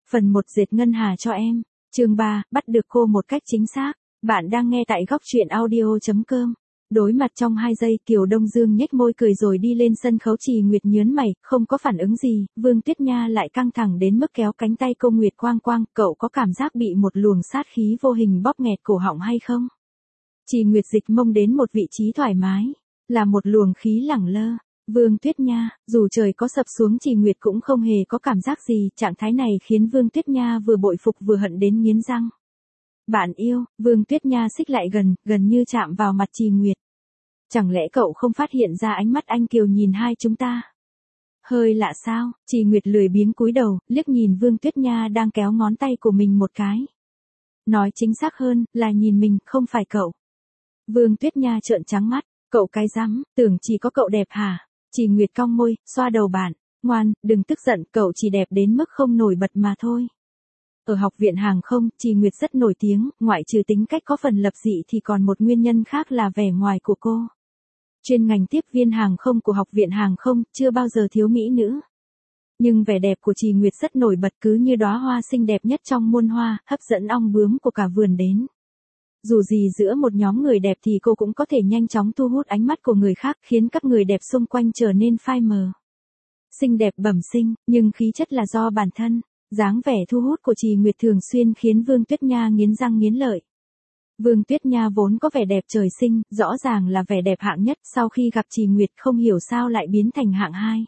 Phần 1 dệt ngân hà cho em. Chương 3, bắt được cô một cách chính xác. Bạn đang nghe tại góc truyện audio.com. Đối mặt trong 2 giây, Kiều Đông Dương nhếch môi cười rồi đi lên sân khấu. Trì Nguyệt nhớn mày, không có phản ứng gì. Vương Tuyết Nha lại căng thẳng đến mức kéo cánh tay cô. Nguyệt Quang Quang, cậu có cảm giác bị một luồng sát khí vô hình bóp nghẹt cổ họng hay không? Trì Nguyệt dịch mông đến một vị trí thoải mái, là một luồng khí lẳng lơ. Vương Tuyết Nha, dù trời có sập xuống Trì Nguyệt cũng không hề có cảm giác gì. Trạng thái này khiến Vương Tuyết Nha vừa bội phục vừa hận đến nghiến răng. Bạn yêu. Vương Tuyết Nha xích lại gần như chạm vào mặt Trì Nguyệt. Chẳng lẽ cậu không phát hiện ra ánh mắt anh kiều nhìn hai chúng ta? Hơi lạ sao? Trì Nguyệt lười biếng cúi đầu, liếc nhìn Vương Tuyết Nha đang kéo ngón tay của mình một cái. Nói chính xác hơn, là nhìn mình, không phải cậu. Vương Tuyết Nha trợn trắng mắt. Cậu cái rắm, tưởng chỉ có cậu đẹp hả? Trì Nguyệt cong môi, xoa đầu bạn. Ngoan, đừng tức giận, cậu chỉ đẹp đến mức không nổi bật mà thôi. Ở học viện hàng không, Trì Nguyệt rất nổi tiếng, ngoại trừ tính cách có phần lập dị thì còn một nguyên nhân khác là vẻ ngoài của cô. Chuyên ngành tiếp viên hàng không của học viện hàng không, chưa bao giờ thiếu mỹ nữ. Nhưng vẻ đẹp của Trì Nguyệt rất nổi bật, cứ như đóa hoa xinh đẹp nhất trong muôn hoa, hấp dẫn ong bướm của cả vườn đến. Dù gì giữa một nhóm người đẹp thì cô cũng có thể nhanh chóng thu hút ánh mắt của người khác, khiến các người đẹp xung quanh trở nên phai mờ. Xinh đẹp bẩm sinh, nhưng khí chất là do bản thân. Dáng vẻ thu hút của Trì Nguyệt thường xuyên khiến Vương Tuyết Nha nghiến răng nghiến lợi. Vương Tuyết Nha vốn có vẻ đẹp trời sinh, rõ ràng là vẻ đẹp hạng nhất, sau khi gặp Trì Nguyệt không hiểu sao lại biến thành hạng 2.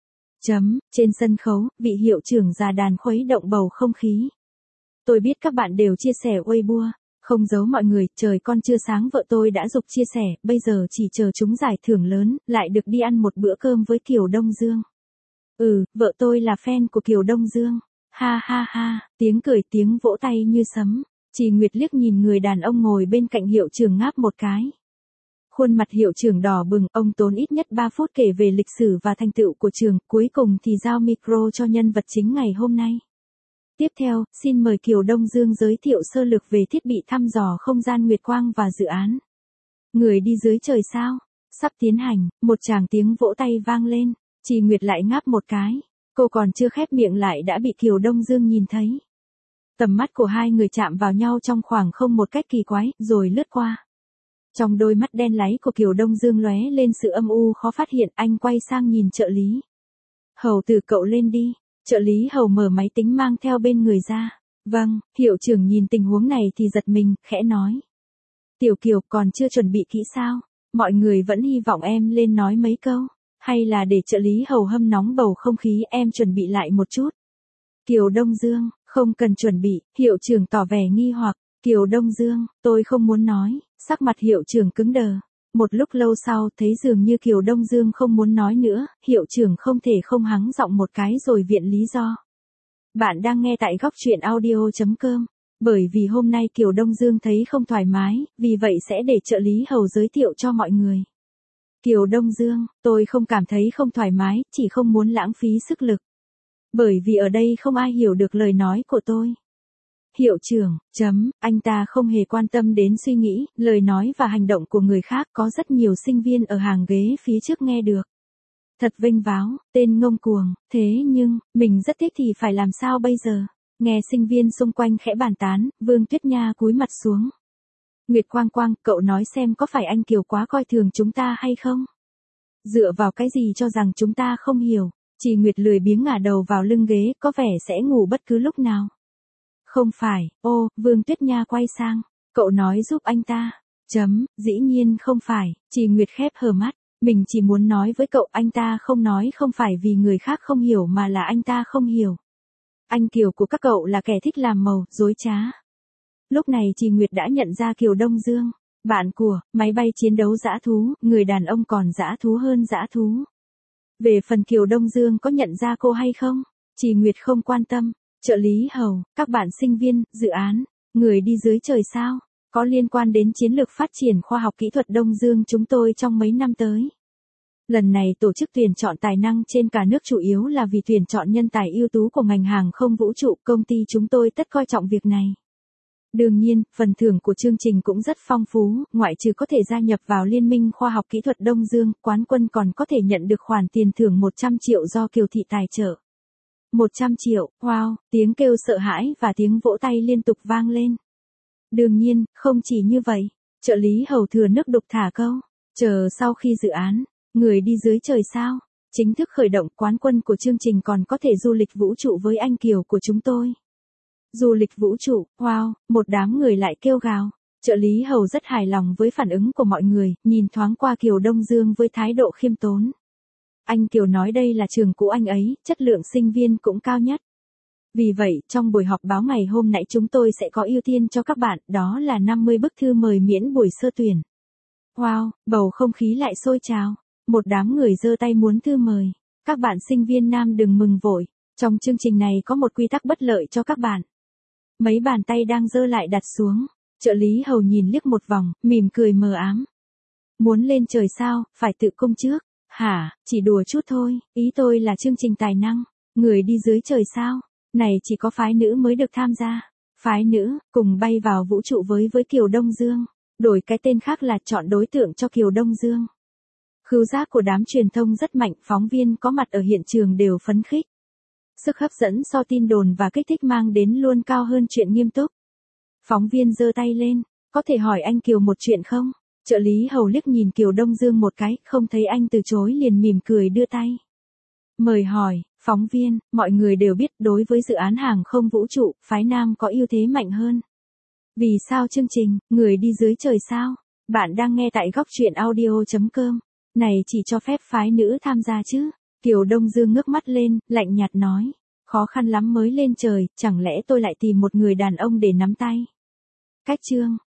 Trên sân khấu, vị hiệu trưởng già đàn khuấy động bầu không khí. Tôi biết các bạn đều chia sẻ Weibo, không giấu mọi người, trời con chưa sáng vợ tôi đã giục chia sẻ, bây giờ chỉ chờ trúng giải thưởng lớn, lại được đi ăn một bữa cơm với Kiều Đông Dương. Vợ tôi là fan của Kiều Đông Dương. Ha ha ha, tiếng cười tiếng vỗ tay như sấm. Trì Nguyệt liếc nhìn người đàn ông ngồi bên cạnh hiệu trưởng ngáp một cái. Khuôn mặt hiệu trưởng đỏ bừng, ông tốn ít nhất 3 phút kể về lịch sử và thành tựu của trường, cuối cùng thì giao micro cho nhân vật chính ngày hôm nay. Tiếp theo, xin mời Kiều Đông Dương giới thiệu sơ lược về thiết bị thăm dò không gian Nguyệt Quang và dự án Người đi dưới trời sao sắp tiến hành. Một tràng tiếng vỗ tay vang lên. Trì Nguyệt lại ngáp một cái. Cô còn chưa khép miệng lại đã bị Kiều Đông Dương nhìn thấy. Tầm mắt của hai người chạm vào nhau trong khoảng không một cách kỳ quái, rồi lướt qua. Trong đôi mắt đen láy của Kiều Đông Dương lóe lên sự âm u khó phát hiện, anh quay sang nhìn trợ lý. Hầu từ cậu lên đi. Trợ lý Hầu mở máy tính mang theo bên người ra. Vâng, hiệu trưởng nhìn tình huống này thì giật mình, khẽ nói. Tiểu Kiều còn chưa chuẩn bị kỹ sao? Mọi người vẫn hy vọng em lên nói mấy câu. Hay là để trợ lý Hầu hâm nóng bầu không khí, em chuẩn bị lại một chút. Kiều Đông Dương, không cần chuẩn bị, hiệu trưởng tỏ vẻ nghi hoặc. Kiều Đông Dương, tôi không muốn nói. Sắc mặt hiệu trưởng cứng đờ. Một lúc lâu sau, thấy dường như Kiều Đông Dương không muốn nói nữa, hiệu trưởng không thể không hắng giọng một cái rồi viện lý do. Bạn đang nghe tại góc truyện audio.com. Bởi vì hôm nay Kiều Đông Dương thấy không thoải mái, vì vậy sẽ để trợ lý Hầu giới thiệu cho mọi người. Kiều Đông Dương, tôi không cảm thấy không thoải mái, chỉ không muốn lãng phí sức lực. Bởi vì ở đây không ai hiểu được lời nói của tôi. Hiệu trưởng, anh ta không hề quan tâm đến suy nghĩ, lời nói và hành động của người khác, có rất nhiều sinh viên ở hàng ghế phía trước nghe được. Thật vênh váo, tên ngông cuồng, thế nhưng, mình rất thích thì phải làm sao bây giờ? Nghe sinh viên xung quanh khẽ bàn tán, Vương Tuyết Nha cúi mặt xuống. Nguyệt Quang Quang, cậu nói xem có phải anh Kiều quá coi thường chúng ta hay không? Dựa vào cái gì cho rằng chúng ta không hiểu? Trì Nguyệt lười biếng ngả đầu vào lưng ghế, có vẻ sẽ ngủ bất cứ lúc nào. Không phải, Vương Tuyết Nha quay sang. Cậu nói giúp anh ta. Dĩ nhiên không phải. Trì Nguyệt khép hờ mắt. Mình chỉ muốn nói với cậu, anh ta không nói không phải vì người khác không hiểu mà là anh ta không hiểu. Anh Kiều của các cậu là kẻ thích làm màu, dối trá. Lúc này Trì Nguyệt đã nhận ra Kiều Đông Dương. Bạn của, máy bay chiến đấu dã thú, người đàn ông còn dã thú hơn dã thú. Về phần Kiều Đông Dương có nhận ra cô hay không? Trì Nguyệt không quan tâm. Trợ lý Hầu, các bạn sinh viên, dự án Người đi dưới trời sao? Có liên quan đến chiến lược phát triển khoa học kỹ thuật Đông Dương chúng tôi trong mấy năm tới. Lần này tổ chức tuyển chọn tài năng trên cả nước chủ yếu là vì tuyển chọn nhân tài ưu tú của ngành hàng không vũ trụ, công ty chúng tôi tất coi trọng việc này. Đương nhiên, phần thưởng của chương trình cũng rất phong phú, ngoại trừ có thể gia nhập vào Liên minh Khoa học Kỹ thuật Đông Dương, quán quân còn có thể nhận được khoản tiền thưởng 100 triệu do Kiều Thị tài trợ. 100 triệu, wow, tiếng kêu sợ hãi và tiếng vỗ tay liên tục vang lên. Đương nhiên, không chỉ như vậy, trợ lý Hầu thừa nước đục thả câu, chờ sau khi dự án, người đi dưới trời sao, chính thức khởi động, quán quân của chương trình còn có thể du lịch vũ trụ với anh Kiều của chúng tôi. Du lịch vũ trụ, wow, một đám người lại kêu gào. Trợ lý Hầu rất hài lòng với phản ứng của mọi người, nhìn thoáng qua Kiều Đông Dương với thái độ khiêm tốn. Anh Kiều nói đây là trường cũ anh ấy, chất lượng sinh viên cũng cao nhất. Vì vậy, trong buổi họp báo ngày hôm nãy chúng tôi sẽ có ưu tiên cho các bạn, đó là 50 bức thư mời miễn buổi sơ tuyển. Wow, bầu không khí lại sôi trào. Một đám người giơ tay muốn thư mời. Các bạn sinh viên nam đừng mừng vội. Trong chương trình này có một quy tắc bất lợi cho các bạn. Mấy bàn tay đang giơ lại đặt xuống. Trợ lý Hầu nhìn liếc một vòng, mỉm cười mờ ám. Muốn lên trời sao, phải tự công trước. Hả, chỉ đùa chút thôi, ý tôi là chương trình tài năng. Người đi dưới trời sao, này chỉ có phái nữ mới được tham gia. Phái nữ, cùng bay vào vũ trụ với Kiều Đông Dương. Đổi cái tên khác là chọn đối tượng cho Kiều Đông Dương. Khứu giác của đám truyền thông rất mạnh, phóng viên có mặt ở hiện trường đều phấn khích. Sức hấp dẫn so tin đồn và kích thích mang đến luôn cao hơn chuyện nghiêm túc. Phóng viên giơ tay lên, có thể hỏi anh Kiều một chuyện không? Trợ lý Hầu liếc nhìn Kiều Đông Dương một cái, không thấy anh từ chối liền mỉm cười đưa tay. Mời hỏi, phóng viên, mọi người đều biết đối với dự án hàng không vũ trụ, phái nam có ưu thế mạnh hơn. Vì sao chương trình, người đi dưới trời sao? Bạn đang nghe tại góc truyện audio.com. Này chỉ cho phép phái nữ tham gia chứ? Kiều Đông Dương ngước mắt lên, lạnh nhạt nói. Khó khăn lắm mới lên trời, chẳng lẽ tôi lại tìm một người đàn ông để nắm tay? Cách chương